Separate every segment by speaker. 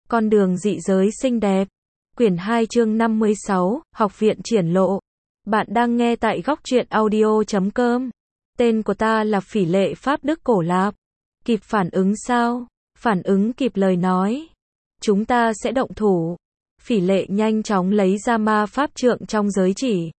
Speaker 1: Con đường dị giới xinh đẹp. Quyển 2 chương 56, Học viện triển lộ. Bạn đang nghe tại góc truyện audio.com. Tên của ta là Phỉ Lệ Pháp Đức Cổ Lạp. Kịp phản ứng sao? Phản ứng kịp lời nói. Chúng ta sẽ động thủ. Phỉ Lệ nhanh chóng lấy ra ma pháp trượng trong giới chỉ.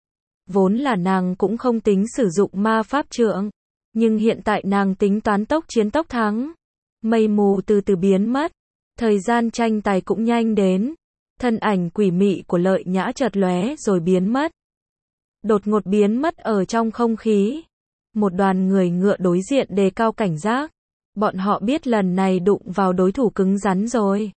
Speaker 1: Vốn là nàng cũng không tính sử dụng ma pháp trượng. Nhưng hiện tại nàng tính toán tốc chiến tốc thắng. Mây mù từ từ biến mất. Thời gian tranh tài cũng nhanh đến. Thân ảnh quỷ mị của Lợi Nhã chợt lóe rồi biến mất. Đột ngột biến mất ở trong không khí. Một đoàn người ngựa đối diện đề cao cảnh giác. Bọn họ biết lần này đụng vào đối thủ cứng rắn rồi.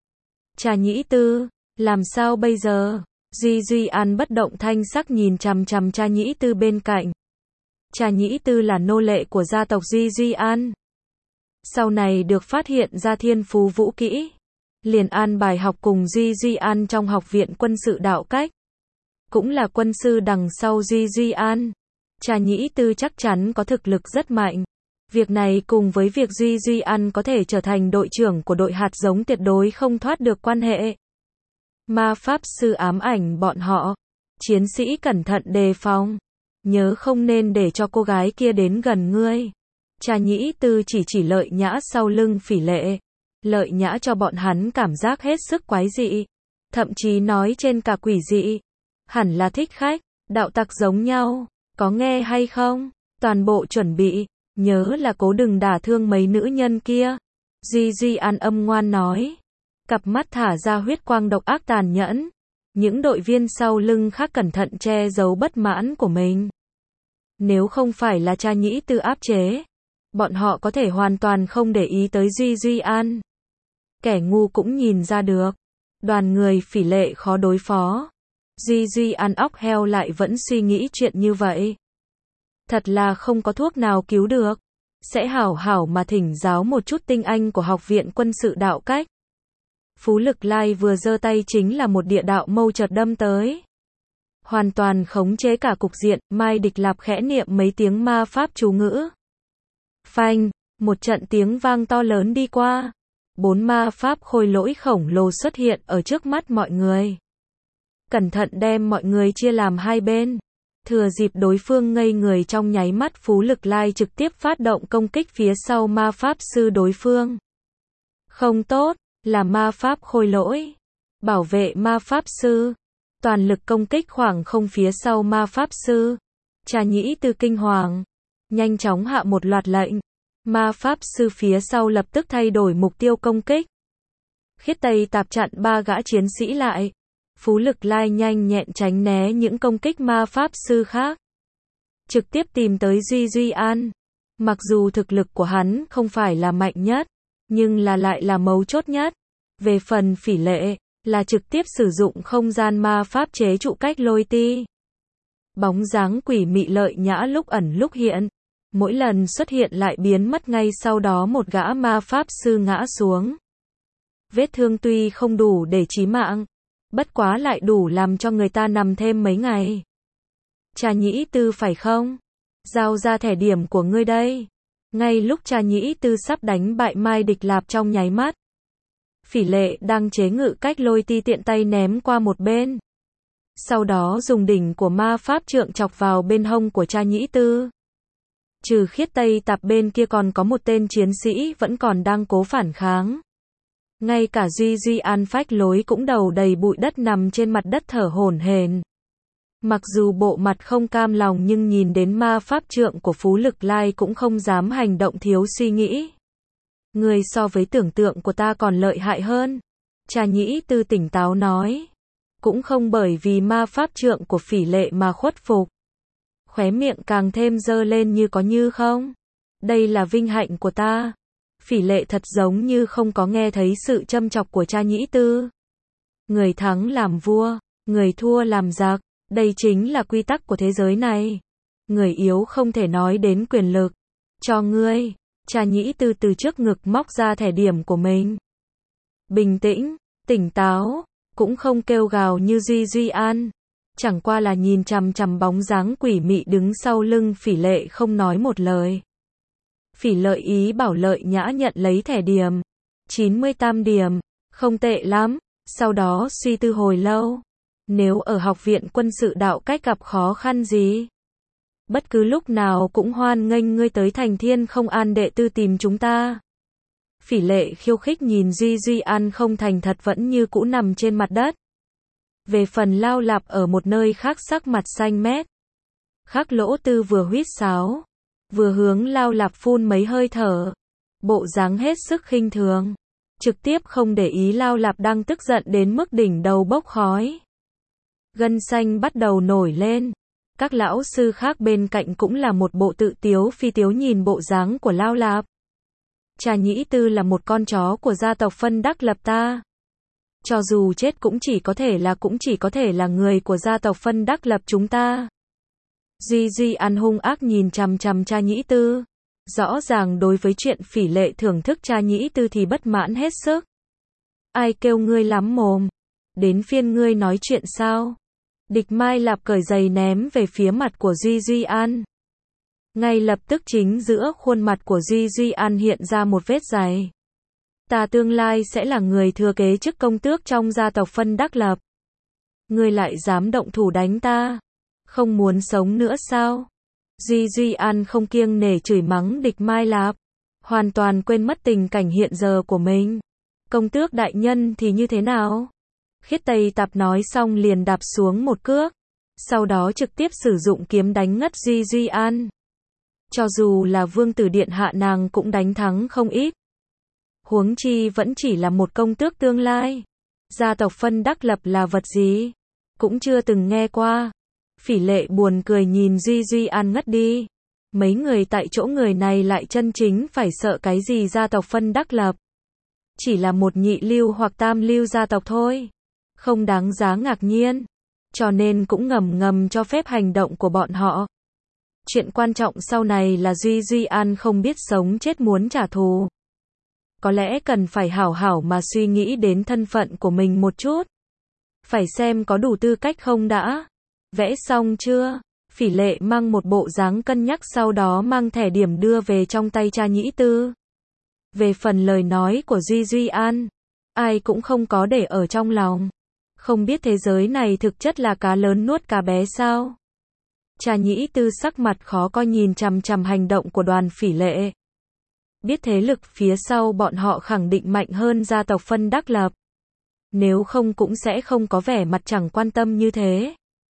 Speaker 1: Trà Nhĩ Tư, làm sao bây giờ? Duy An bất động thanh sắc nhìn chằm chằm Trà Nhĩ Tư bên cạnh. Trà Nhĩ Tư là nô lệ của gia tộc Duy An. Sau này được phát hiện ra thiên phú vũ kỹ. Liền an bài học cùng Duy An trong học viện quân sự đạo cách. Cũng là quân sư đằng sau Duy An. Trà Nhĩ Tư chắc chắn có thực lực rất mạnh. Việc này cùng với việc Duy An có thể trở thành đội trưởng của đội hạt giống tuyệt đối không thoát được quan hệ. Ma pháp sư ám ảnh bọn họ. Chiến sĩ cẩn thận đề phòng. Nhớ không nên để cho cô gái kia đến gần ngươi. Trà Nhĩ Tư chỉ Lợi Nhã sau lưng Phỉ Lệ. Lợi Nhã cho bọn hắn cảm giác hết sức quái dị. Thậm chí nói trên cả quỷ dị. Hẳn là thích khách, đạo tặc giống nhau. Có nghe hay không? Toàn bộ chuẩn bị. Nhớ là cố đừng đả thương mấy nữ nhân kia. Duy An âm ngoan nói. Cặp mắt thả ra huyết quang độc ác tàn nhẫn. Những đội viên sau lưng khác cẩn thận che giấu bất mãn của mình. Nếu không phải là Trà Nhĩ Tư áp chế, bọn họ có thể hoàn toàn không để ý tới Duy An. Kẻ ngu cũng nhìn ra được. Đoàn người Phỉ Lệ khó đối phó. Duy An óc heo lại vẫn suy nghĩ chuyện như vậy. Thật là không có thuốc nào cứu được. Sẽ hảo hảo mà thỉnh giáo một chút tinh anh của học viện quân sự đạo cách. Phú Lực Lai vừa giơ tay chính là một địa đạo mâu chợt đâm tới. Hoàn toàn khống chế cả cục diện. Mai Địch Lạp khẽ niệm mấy tiếng ma pháp chú ngữ. Phanh, một trận tiếng vang to lớn đi qua. 4 ma pháp khôi lỗi khổng lồ xuất hiện ở trước mắt mọi người. Cẩn thận đem mọi người chia làm hai bên. Thừa dịp đối phương ngây người trong nháy mắt, Phú Lực Lai trực tiếp phát động công kích phía sau ma pháp sư đối phương. Không tốt, là ma pháp khôi lỗi. Bảo vệ ma pháp sư. Toàn lực công kích khoảng không phía sau ma pháp sư. Trà Nhĩ Tư kinh hoàng. Nhanh chóng hạ một loạt lệnh. Ma pháp sư phía sau lập tức thay đổi mục tiêu công kích. Khiết Tây Tạp chặn 3 gã chiến sĩ lại. Phú Lực Lai nhanh nhẹn tránh né những công kích ma pháp sư khác. Trực tiếp tìm tới Duy An. Mặc dù thực lực của hắn không phải là mạnh nhất, nhưng lại là mấu chốt nhất. Về phần Phỉ Lệ, là trực tiếp sử dụng không gian ma pháp chế trụ cách lôi ti. Bóng dáng quỷ mị Lợi Nhã lúc ẩn lúc hiện. Mỗi lần xuất hiện lại biến mất, ngay sau đó một gã ma pháp sư ngã xuống. Vết thương tuy không đủ để chí mạng, bất quá lại đủ làm cho người ta nằm thêm mấy ngày. Trà Nhĩ Tư phải không? Giao ra thẻ điểm của ngươi đây. Ngay lúc Trà Nhĩ Tư sắp đánh bại Mai Địch Lạp trong nháy mắt, Phỉ Lệ đang chế ngự cách lôi ti tiện tay ném qua một bên. Sau đó dùng đỉnh của ma pháp trượng chọc vào bên hông của Trà Nhĩ Tư. Trừ Khiết Tây Tạp bên kia còn có một tên chiến sĩ vẫn còn đang cố phản kháng. Ngay cả Duy An phách lối cũng đầu đầy bụi đất nằm trên mặt đất thở hổn hển. Mặc dù bộ mặt không cam lòng nhưng nhìn đến ma pháp trượng của Phú Lực Lai cũng không dám hành động thiếu suy nghĩ. Người so với tưởng tượng của ta còn lợi hại hơn. Trà Nhĩ Tư tỉnh táo nói. Cũng không bởi vì ma pháp trượng của Phỉ Lệ mà khuất phục. Khóe miệng càng thêm dơ lên như có như không. Đây là vinh hạnh của ta. Phỉ Lệ thật giống như không có nghe thấy sự châm chọc của Trà Nhĩ Tư. Người thắng làm vua, người thua làm giặc. Đây chính là quy tắc của thế giới này. Người yếu không thể nói đến quyền lực. Cho ngươi. Trà Nhĩ Tư từ trước ngực móc ra thẻ điểm của mình. Bình tĩnh, tỉnh táo, cũng không kêu gào như Duy An. Chẳng qua là nhìn chằm chằm bóng dáng quỷ mị đứng sau lưng Phỉ Lệ không nói một lời. Phỉ Lợi ý bảo Lợi Nhã nhận lấy thẻ điểm. 98 điểm. Không tệ lắm. Sau đó suy tư hồi lâu. Nếu ở học viện quân sự đạo cách gặp khó khăn gì, bất cứ lúc nào cũng hoan nghênh ngươi tới thành Thiên Không An đệ tư tìm chúng ta. Phỉ Lệ khiêu khích nhìn Duy Duy An không thành thật vẫn như cũ nằm trên mặt đất. Về phần Lao Lạp ở một nơi khác sắc mặt xanh mét. Khắc Lỗ Tư vừa huýt sáo, vừa hướng Lao Lạp phun mấy hơi thở. Bộ dáng hết sức khinh thường. Trực tiếp không để ý Lao Lạp đang tức giận đến mức đỉnh đầu bốc khói. Gân xanh bắt đầu nổi lên. Các lão sư khác bên cạnh cũng là một bộ tự tiếu phi tiếu nhìn bộ dáng của Lao Lạp. Trà Nhĩ Tư là một con chó của gia tộc Phân Đắc Lập ta. Cho dù chết cũng chỉ có thể là người của gia tộc Phân Đắc Lập chúng ta. Duy Duy An hung ác nhìn chằm chằm Trà Nhĩ Tư. Rõ ràng đối với chuyện Phỉ Lệ thưởng thức Trà Nhĩ Tư thì bất mãn hết sức. Ai kêu ngươi lắm mồm? Đến phiên ngươi nói chuyện sao? Địch Mai Lạp cởi giày ném về phía mặt của Duy Duy An. Ngay lập tức chính giữa khuôn mặt của Duy Duy An hiện ra một vết giày. Ta tương lai sẽ là người thừa kế chức công tước trong gia tộc Phân Đắc Lập. Ngươi lại dám động thủ đánh ta? Không muốn sống nữa sao? Duy Duy An không kiêng nể chửi mắng Địch Mai Lạp. Hoàn toàn quên mất tình cảnh hiện giờ của mình. Công tước đại nhân thì như thế nào? Khiết Tây Tạp nói xong liền đạp xuống một cước. Sau đó trực tiếp sử dụng kiếm đánh ngất Duy Duy An. Cho dù là vương tử điện hạ nàng cũng đánh thắng không ít. Huống chi vẫn chỉ là một công tước tương lai. Gia tộc Phân Đắc Lập là vật gì? Cũng chưa từng nghe qua. Phỉ Lệ buồn cười nhìn Duy Duy An ngất đi. Mấy người tại chỗ người này lại chân chính phải sợ cái gì gia tộc Phân Đắc Lập. Chỉ là một nhị lưu hoặc tam lưu gia tộc thôi. Không đáng giá ngạc nhiên. Cho nên cũng ngầm ngầm cho phép hành động của bọn họ. Chuyện quan trọng sau này là Duy Duy An không biết sống chết muốn trả thù. Có lẽ cần phải hảo hảo mà suy nghĩ đến thân phận của mình một chút. Phải xem có đủ tư cách không đã. Vẽ xong chưa? Phỉ Lệ mang một bộ dáng cân nhắc sau đó mang thẻ điểm đưa về trong tay Trà Nhĩ Tư. Về phần lời nói của Duy Duy An, ai cũng không có để ở trong lòng. Không biết thế giới này thực chất là cá lớn nuốt cá bé sao? Trà Nhĩ Tư sắc mặt khó coi nhìn chằm chằm hành động của đoàn Phỉ Lệ. Biết thế lực phía sau bọn họ khẳng định mạnh hơn gia tộc Phân Đắc Lập. Nếu không cũng sẽ không có vẻ mặt chẳng quan tâm như thế.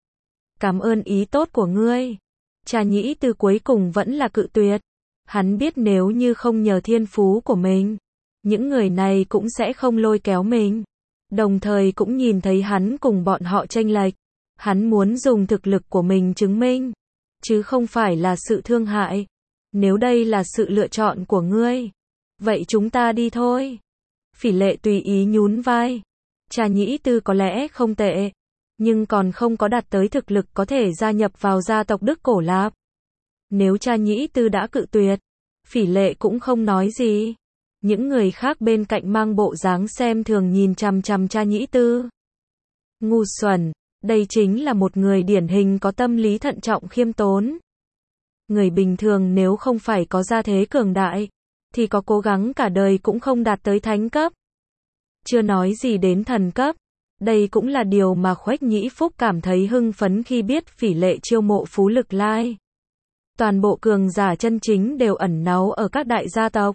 Speaker 1: Cảm ơn ý tốt của ngươi. Trà Nhĩ Tư cuối cùng vẫn là cự tuyệt. Hắn biết nếu như không nhờ thiên phú của mình, những người này cũng sẽ không lôi kéo mình. Đồng thời cũng nhìn thấy hắn cùng bọn họ chênh lệch. Hắn muốn dùng thực lực của mình chứng minh, chứ không phải là sự thương hại. Nếu đây là sự lựa chọn của ngươi, vậy chúng ta đi thôi. Phỉ Lệ tùy ý nhún vai. Trà Nhĩ Tư có lẽ không tệ, nhưng còn không có đạt tới thực lực có thể gia nhập vào gia tộc Đức Cổ Lạp. Nếu Trà Nhĩ Tư đã cự tuyệt, Phỉ Lệ cũng không nói gì. Những người khác bên cạnh mang bộ dáng xem thường nhìn chằm chằm Trà Nhĩ Tư. Ngu xuẩn, đây chính là một người điển hình có tâm lý thận trọng khiêm tốn. Người bình thường nếu không phải có gia thế cường đại, thì có cố gắng cả đời cũng không đạt tới thánh cấp. Chưa nói gì đến thần cấp. Đây cũng là điều mà Khuếch Nhĩ Phúc cảm thấy hưng phấn khi biết Phỉ Lệ chiêu mộ Phú Lực Lai. Toàn bộ cường giả chân chính đều ẩn náu ở các đại gia tộc,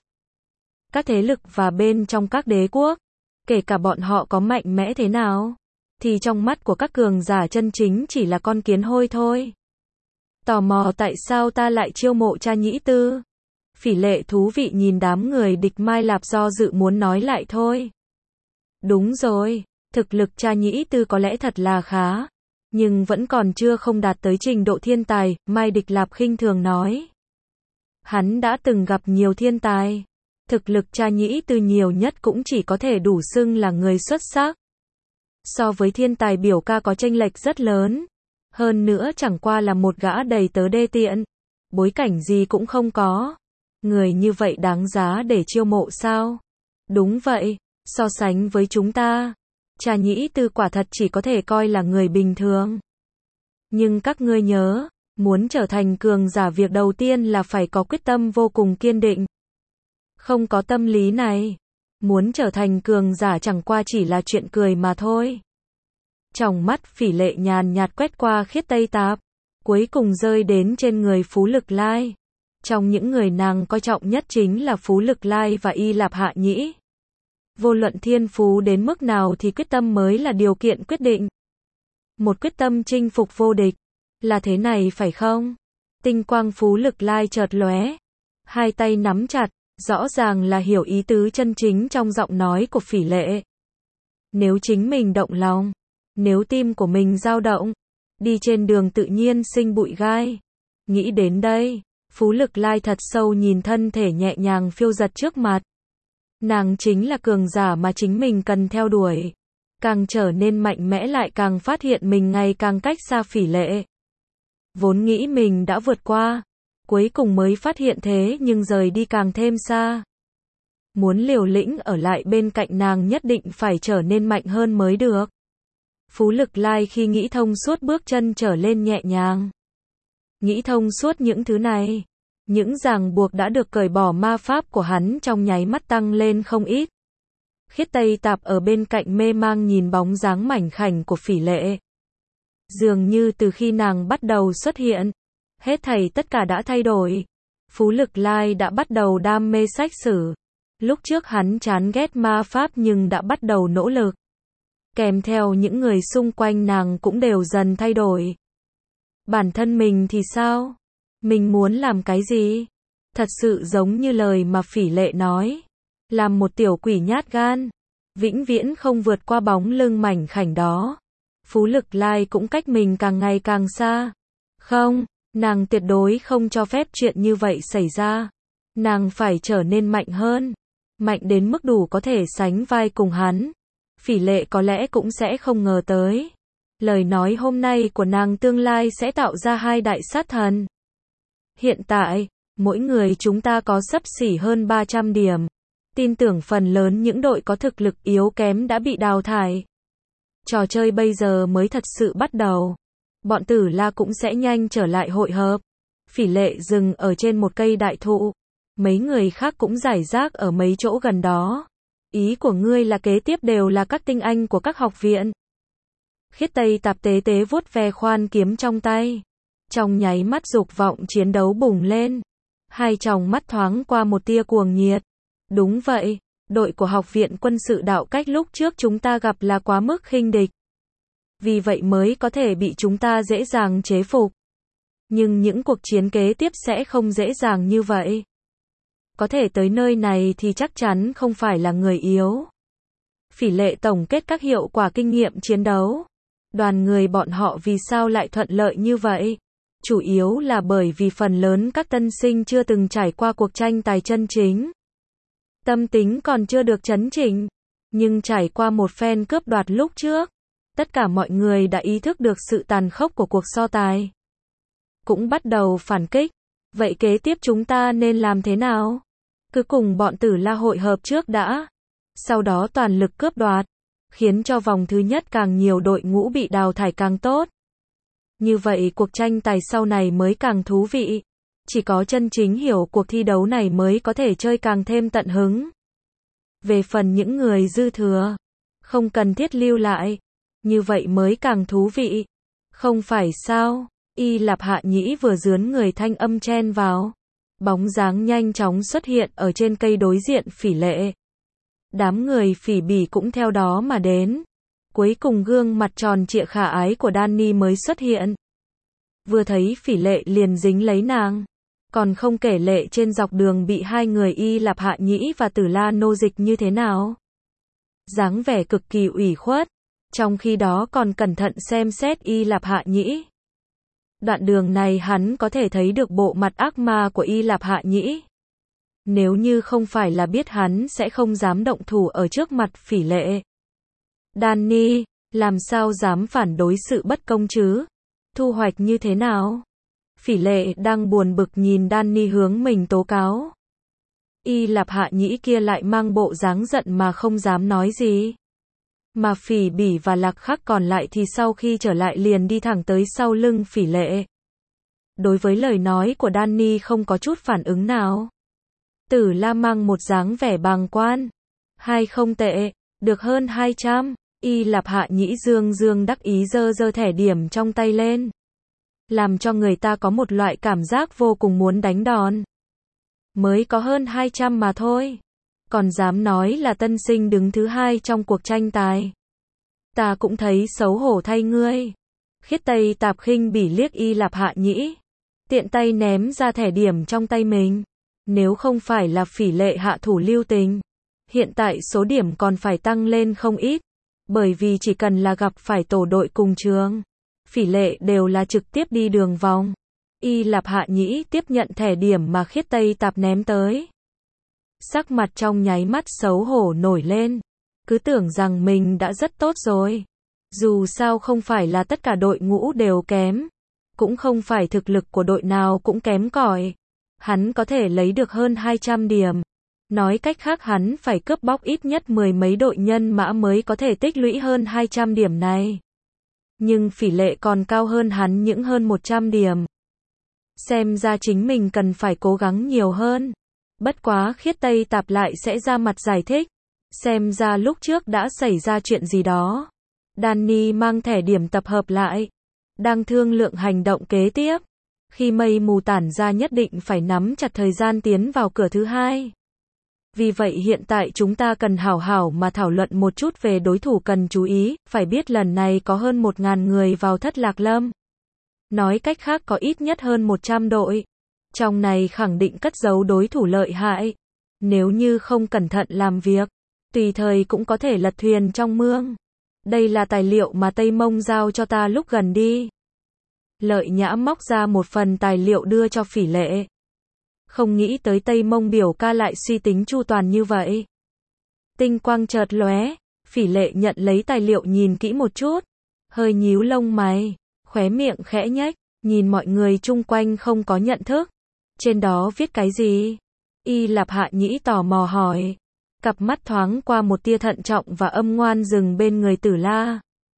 Speaker 1: các thế lực và bên trong các đế quốc. Kể cả bọn họ có mạnh mẽ thế nào, thì trong mắt của các cường giả chân chính chỉ là con kiến hôi thôi. Tò mò tại sao ta lại chiêu mộ Trà Nhĩ Tư? Phỉ Lệ thú vị nhìn đám người Địch Mai Lạp do dự muốn nói lại thôi. Đúng rồi, thực lực Trà Nhĩ Tư có lẽ thật là khá, nhưng vẫn còn chưa không đạt tới trình độ thiên tài, Mai Địch Lạp khinh thường nói. Hắn đã từng gặp nhiều thiên tài. Thực lực Trà Nhĩ Tư nhiều nhất cũng chỉ có thể đủ xưng là người xuất sắc. So với thiên tài biểu ca có chênh lệch rất lớn. Hơn nữa chẳng qua là một gã đầy tớ đê tiện. Bối cảnh gì cũng không có. Người như vậy đáng giá để chiêu mộ sao? Đúng vậy, so sánh với chúng ta, Trà Nhĩ Tư quả thật chỉ có thể coi là người bình thường. Nhưng các ngươi nhớ, muốn trở thành cường giả việc đầu tiên là phải có quyết tâm vô cùng kiên định. Không có tâm lý này, Muốn trở thành cường giả chẳng qua chỉ là chuyện cười mà thôi. Tròng mắt Phỉ Lệ nhàn nhạt quét qua Khiết Tây Tạp, cuối cùng rơi đến trên người Phú Lực Lai. Trong những người nàng coi trọng nhất chính là Phú Lực Lai và Y Lạp Hạ Nhĩ. Vô luận thiên phú đến mức nào thì quyết tâm mới là điều kiện quyết định. Một quyết tâm chinh phục vô địch. Là thế này phải không? Tinh quang Phú Lực Lai chợt lóe. Hai tay nắm chặt, rõ ràng là hiểu ý tứ chân chính trong giọng nói của Phỉ Lệ. Nếu chính mình động lòng, nếu tim của mình dao động, đi trên đường tự nhiên sinh bụi gai. Nghĩ đến đây, Phú Lực Lai thật sâu nhìn thân thể nhẹ nhàng phiêu dật trước mặt. Nàng chính là cường giả mà chính mình cần theo đuổi. Càng trở nên mạnh mẽ lại càng phát hiện mình ngày càng cách xa Phỉ Lệ. Vốn nghĩ mình đã vượt qua, cuối cùng mới phát hiện thế nhưng rời đi càng thêm xa. Muốn liều lĩnh ở lại bên cạnh nàng nhất định phải trở nên mạnh hơn mới được. Phú Lực Lai khi nghĩ thông suốt bước chân trở lên nhẹ nhàng. Nghĩ thông suốt những thứ này, những ràng buộc đã được cởi bỏ, ma pháp của hắn trong nháy mắt tăng lên không ít. Khiết Tây Tạp ở bên cạnh mê mang nhìn bóng dáng mảnh khảnh của Phỉ Lệ. Dường như từ khi nàng bắt đầu xuất hiện, hết thảy tất cả đã thay đổi. Phú Lực Lai đã bắt đầu đam mê sách sử. Lúc trước hắn chán ghét ma pháp nhưng đã bắt đầu nỗ lực. Kèm theo những người xung quanh nàng cũng đều dần thay đổi. Bản thân mình thì sao? Mình muốn làm cái gì? Thật sự giống như lời mà Phỉ Lệ nói. Làm một tiểu quỷ nhát gan. Vĩnh viễn không vượt qua bóng lưng mảnh khảnh đó. Phú Lực Lai cũng cách mình càng ngày càng xa. Không, nàng tuyệt đối không cho phép chuyện như vậy xảy ra. Nàng phải trở nên mạnh hơn. Mạnh đến mức đủ có thể sánh vai cùng hắn. Phỉ Lệ có lẽ cũng sẽ không ngờ tới. Lời nói hôm nay của nàng tương lai sẽ tạo ra hai đại sát thần. Hiện tại, mỗi người chúng ta có xấp xỉ hơn 300 điểm. Tin tưởng phần lớn những đội có thực lực yếu kém đã bị đào thải. Trò chơi bây giờ mới thật sự bắt đầu. Bọn Tử La cũng sẽ nhanh trở lại hội hợp. Phỉ Lệ dừng ở trên một cây đại thụ. Mấy người khác cũng rải rác ở mấy chỗ gần đó. Ý của ngươi là kế tiếp đều là các tinh anh của các học viện. Khiết Tây Tạp tế tế vuốt ve khoan kiếm trong tay. Trong nháy mắt dục vọng chiến đấu bùng lên. Hai tròng mắt thoáng qua một tia cuồng nhiệt. Đúng vậy, đội của học viện quân sự đạo cách lúc trước chúng ta gặp là quá mức khinh địch. Vì vậy mới có thể bị chúng ta dễ dàng chế phục. Nhưng những cuộc chiến kế tiếp sẽ không dễ dàng như vậy. Có thể tới nơi này thì chắc chắn không phải là người yếu. Phỉ Lệ tổng kết các hiệu quả kinh nghiệm chiến đấu. Đoàn người bọn họ vì sao lại thuận lợi như vậy? Chủ yếu là bởi vì phần lớn các tân sinh chưa từng trải qua cuộc tranh tài chân chính. Tâm tính còn chưa được chấn chỉnh. Nhưng trải qua một phen cướp đoạt lúc trước, tất cả mọi người đã ý thức được sự tàn khốc của cuộc so tài. Cũng bắt đầu phản kích. Vậy kế tiếp chúng ta nên làm thế nào? Cứ cùng bọn Tử La hội hợp trước đã. Sau đó toàn lực cướp đoạt. Khiến cho vòng thứ nhất càng nhiều đội ngũ bị đào thải càng tốt. Như vậy cuộc tranh tài sau này mới càng thú vị. Chỉ có chân chính hiểu cuộc thi đấu này mới có thể chơi càng thêm tận hứng. Về phần những người dư thừa, không cần thiết lưu lại. Như vậy mới càng thú vị. Không phải sao? Y Lạp Hạ Nhĩ vừa dướn người thanh âm chen vào. Bóng dáng nhanh chóng xuất hiện ở trên cây đối diện Phỉ Lệ. Đám người Phỉ Bỉ cũng theo đó mà đến. Cuối cùng gương mặt tròn trịa khả ái của Danny mới xuất hiện. Vừa thấy Phỉ Lệ liền dính lấy nàng. Còn không kể Lệ trên dọc đường bị hai người Y Lạp Hạ Nhĩ và Tử La nô dịch như thế nào. Dáng vẻ cực kỳ ủy khuất. Trong khi đó còn cẩn thận xem xét Y Lạp Hạ Nhĩ. Đoạn đường này hắn có thể thấy được bộ mặt ác ma của Y Lạp Hạ Nhĩ. Nếu như không phải là biết hắn sẽ không dám động thủ ở trước mặt Phỉ Lệ. Danny, làm sao dám phản đối sự bất công chứ? Thu hoạch như thế nào? Phỉ Lệ đang buồn bực nhìn Danny hướng mình tố cáo. Y Lạp Hạ Nhĩ kia lại mang bộ dáng giận mà không dám nói gì. Mà Phỉ Bỉ và Lạc Khắc còn lại thì sau khi trở lại liền đi thẳng tới sau lưng Phỉ Lệ. Đối với lời nói của Danny không có chút phản ứng nào. Tử La mang một dáng vẻ bàng quan. Hai không tệ, được hơn 200. Y Lạp Hạ Nhĩ dương dương đắc ý giơ giơ thẻ điểm trong tay lên. Làm cho người ta có một loại cảm giác vô cùng muốn đánh đòn. Mới có hơn 200 mà thôi. Còn dám nói là tân sinh đứng thứ hai trong cuộc tranh tài. Ta cũng thấy xấu hổ thay ngươi. Khiết Tây Tạp khinh bỉ liếc Y Lạp Hạ Nhĩ. Tiện tay ném ra thẻ điểm trong tay mình. Nếu không phải là Phỉ Lệ hạ thủ lưu tình. Hiện tại số điểm còn phải tăng lên không ít. Bởi vì chỉ cần là gặp phải tổ đội cùng trường. Phỉ Lệ đều là trực tiếp đi đường vòng. Y Lạp Hạ Nhĩ tiếp nhận thẻ điểm mà Khiết Tây Tạp ném tới. Sắc mặt trong nháy mắt xấu hổ nổi lên. Cứ tưởng rằng mình đã rất tốt rồi. Dù sao không phải là tất cả đội ngũ đều kém. Cũng không phải thực lực của đội nào cũng kém cỏi. Hắn có thể lấy được hơn 200 điểm. Nói cách khác hắn phải cướp bóc ít nhất 10 mấy đội nhân mã mới có thể tích lũy hơn 200 điểm này. Nhưng Phỉ Lệ còn cao hơn hắn những hơn 100 điểm. Xem ra chính mình cần phải cố gắng nhiều hơn. Bất quá Khiết Tây Tạp lại sẽ ra mặt giải thích. Xem ra lúc trước đã xảy ra chuyện gì đó. Danny mang thẻ điểm tập hợp lại. Đang thương lượng hành động kế tiếp. Khi mây mù tản ra nhất định phải nắm chặt thời gian tiến vào cửa thứ hai. Vì vậy hiện tại chúng ta cần hảo hảo mà thảo luận một chút về đối thủ cần chú ý. Phải biết lần này có hơn 1.000 người vào Thất Lạc Lâm. Nói cách khác có ít nhất hơn 100 đội. Trong này khẳng định cất giấu đối thủ lợi hại. Nếu như không cẩn thận làm việc, tùy thời cũng có thể lật thuyền trong mương. Đây là tài liệu mà Tây Mông giao cho ta lúc gần đi. Lợi Nhã móc ra một phần tài liệu đưa cho Phỉ Lệ. Không nghĩ tới Tây Mông biểu ca lại suy tính chu toàn như vậy. Tinh quang chợt lóe, Phỉ Lệ nhận lấy tài liệu nhìn kỹ một chút. Hơi nhíu lông mày, khóe miệng khẽ nhếch, nhìn mọi người chung quanh không có nhận thức. Trên đó viết cái gì? Y Lạp Hạ Nhĩ tò mò hỏi. Cặp mắt thoáng qua một tia thận trọng và âm ngoan dừng bên người Tử La.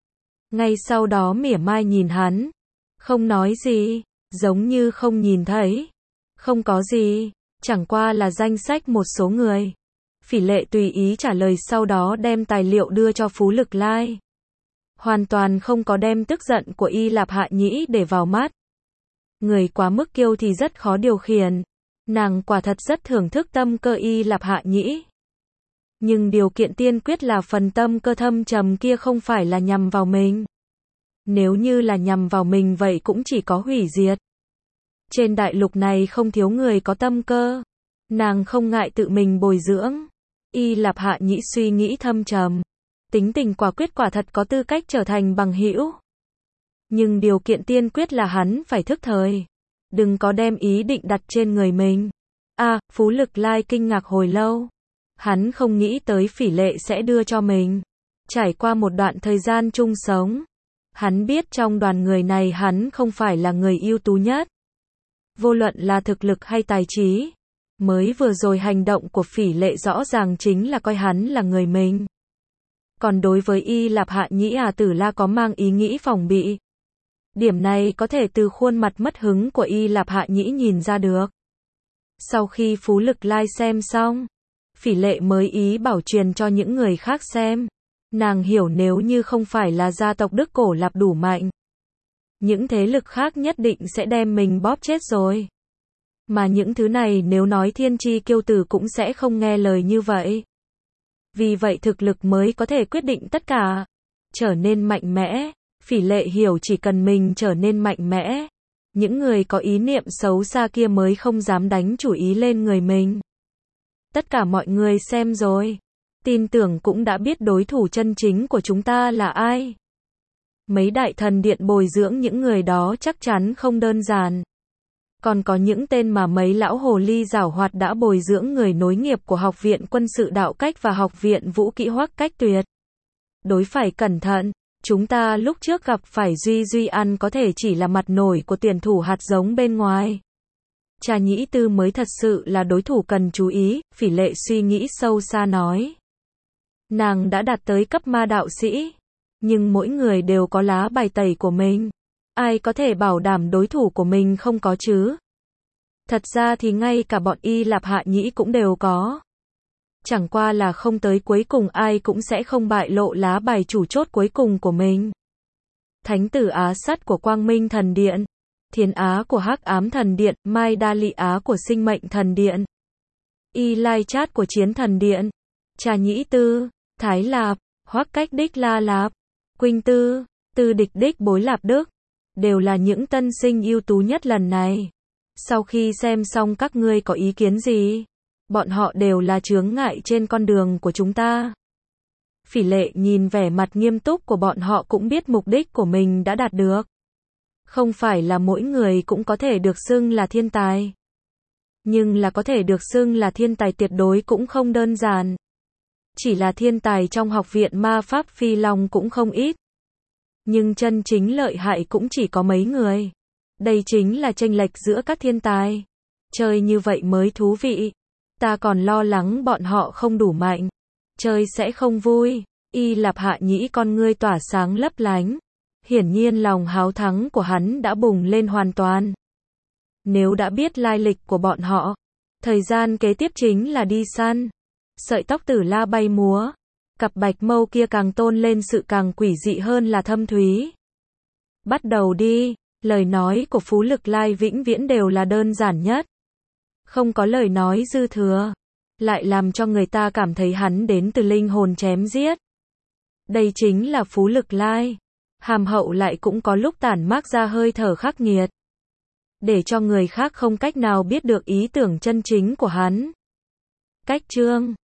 Speaker 1: Ngay sau đó mỉa mai nhìn hắn. Không nói gì, giống như không nhìn thấy. Không có gì, chẳng qua là danh sách một số người. Phỉ Lệ tùy ý trả lời sau đó đem tài liệu đưa cho Phú Lực Lai. Hoàn toàn không có đem tức giận của Y Lạp Hạ Nhĩ để vào mắt. Người quá mức kiêu thì rất khó điều khiển. Nàng quả thật rất thưởng thức tâm cơ Y Lạp Hạ Nhĩ. Nhưng điều kiện tiên quyết là phần tâm cơ thâm trầm kia không phải là nhằm vào mình. Nếu như là nhằm vào mình vậy cũng chỉ có hủy diệt. Trên đại lục này không thiếu người có tâm cơ. Nàng không ngại tự mình bồi dưỡng. Y Lạp Hạ Nhĩ suy nghĩ thâm trầm. Tính tình quả quyết quả thật có tư cách trở thành bằng hữu. Nhưng điều kiện tiên quyết là hắn phải thức thời. Đừng có đem ý định đặt trên người mình. Phú Lực Lai kinh ngạc hồi lâu. Hắn không nghĩ tới Phỉ Lệ sẽ đưa cho mình. Trải qua một đoạn thời gian chung sống. Hắn biết trong đoàn người này hắn không phải là người ưu tú nhất. Vô luận là thực lực hay tài trí. Mới vừa rồi hành động của Phỉ Lệ rõ ràng chính là coi hắn là người mình. Còn đối với Y Lạp Hạ Nhĩ Tử La có mang ý nghĩ phòng bị. Điểm này có thể từ khuôn mặt mất hứng của Y Lạp Hạ Nhĩ nhìn ra được. Sau khi Phú Lực Lai xem xong, Phỉ Lệ mới ý bảo truyền cho những người khác xem. Nàng hiểu nếu như không phải là gia tộc Đức Cổ Lạp đủ mạnh, những thế lực khác nhất định sẽ đem mình bóp chết rồi. Mà những thứ này nếu nói thiên chi kiêu tử cũng sẽ không nghe lời như vậy. Vì vậy thực lực mới có thể quyết định tất cả. Trở nên mạnh mẽ. Phỉ Lệ hiểu chỉ cần mình trở nên mạnh mẽ. Những người có ý niệm xấu xa kia mới không dám đánh chủ ý lên người mình. Tất cả mọi người xem rồi. Tin tưởng cũng đã biết đối thủ chân chính của chúng ta là ai. Mấy đại thần điện bồi dưỡng những người đó chắc chắn không đơn giản. Còn có những tên mà mấy lão hồ ly giảo hoạt đã bồi dưỡng người nối nghiệp của Học viện Quân sự Đạo Cách và Học viện Vũ kỹ Hoắc Cách Tuyệt. Đối phải cẩn thận, chúng ta lúc trước gặp phải Duy Ăn có thể chỉ là mặt nổi của tuyển thủ hạt giống bên ngoài. Trà Nhĩ Tư mới thật sự là đối thủ cần chú ý, Phỉ Lệ suy nghĩ sâu xa nói. Nàng đã đạt tới cấp ma đạo sĩ, nhưng mỗi người đều có lá bài tẩy của mình. Ai có thể bảo đảm đối thủ của mình không có chứ? Thật ra thì ngay cả bọn Y Lạp Hạ Nhĩ cũng đều có. Chẳng qua là không tới cuối cùng ai cũng sẽ không bại lộ lá bài chủ chốt cuối cùng của mình. Thánh tử Á Sắt của Quang Minh Thần Điện, Thiên Á của Hắc Ám Thần Điện, Mai Đa Lị Á của Sinh Mệnh Thần Điện, Y Lai Chát của Chiến Thần Điện, Trà Nhĩ Tư, Thái Lạp, Hoắc Cách Đích La Lạp, Quỳnh Tư, Tư Địch Đích Bối Lạp Đức, đều là những tân sinh ưu tú nhất lần này. Sau khi xem xong các ngươi có ý kiến gì? Bọn họ đều là chướng ngại trên con đường của chúng ta. Phỉ Lệ nhìn vẻ mặt nghiêm túc của bọn họ cũng biết mục đích của mình đã đạt được. Không phải là mỗi người cũng có thể được xưng là thiên tài. Nhưng là có thể được xưng là thiên tài tuyệt đối cũng không đơn giản. Chỉ là thiên tài trong học viện ma pháp Phi Long cũng không ít. Nhưng chân chính lợi hại cũng chỉ có mấy người. Đây chính là chênh lệch giữa các thiên tài. Chơi như vậy mới thú vị. Ta còn lo lắng bọn họ không đủ mạnh. Chơi sẽ không vui. Y Lạp Hạ Nhĩ con ngươi tỏa sáng lấp lánh. Hiển nhiên lòng háo thắng của hắn đã bùng lên hoàn toàn. Nếu đã biết lai lịch của bọn họ, thời gian kế tiếp chính là đi săn. Sợi tóc Tử La bay múa. Cặp bạch mâu kia càng tôn lên sự càng quỷ dị hơn là thâm thúy. Bắt đầu đi. Lời nói của Phú Lực Lai vĩnh viễn đều là đơn giản nhất. Không có lời nói dư thừa. Lại làm cho người ta cảm thấy hắn đến từ linh hồn chém giết. Đây chính là Phú Lực Lai. Hàm hậu lại cũng có lúc tản mát ra hơi thở khắc nghiệt. Để cho người khác không cách nào biết được ý tưởng chân chính của hắn. Cách chương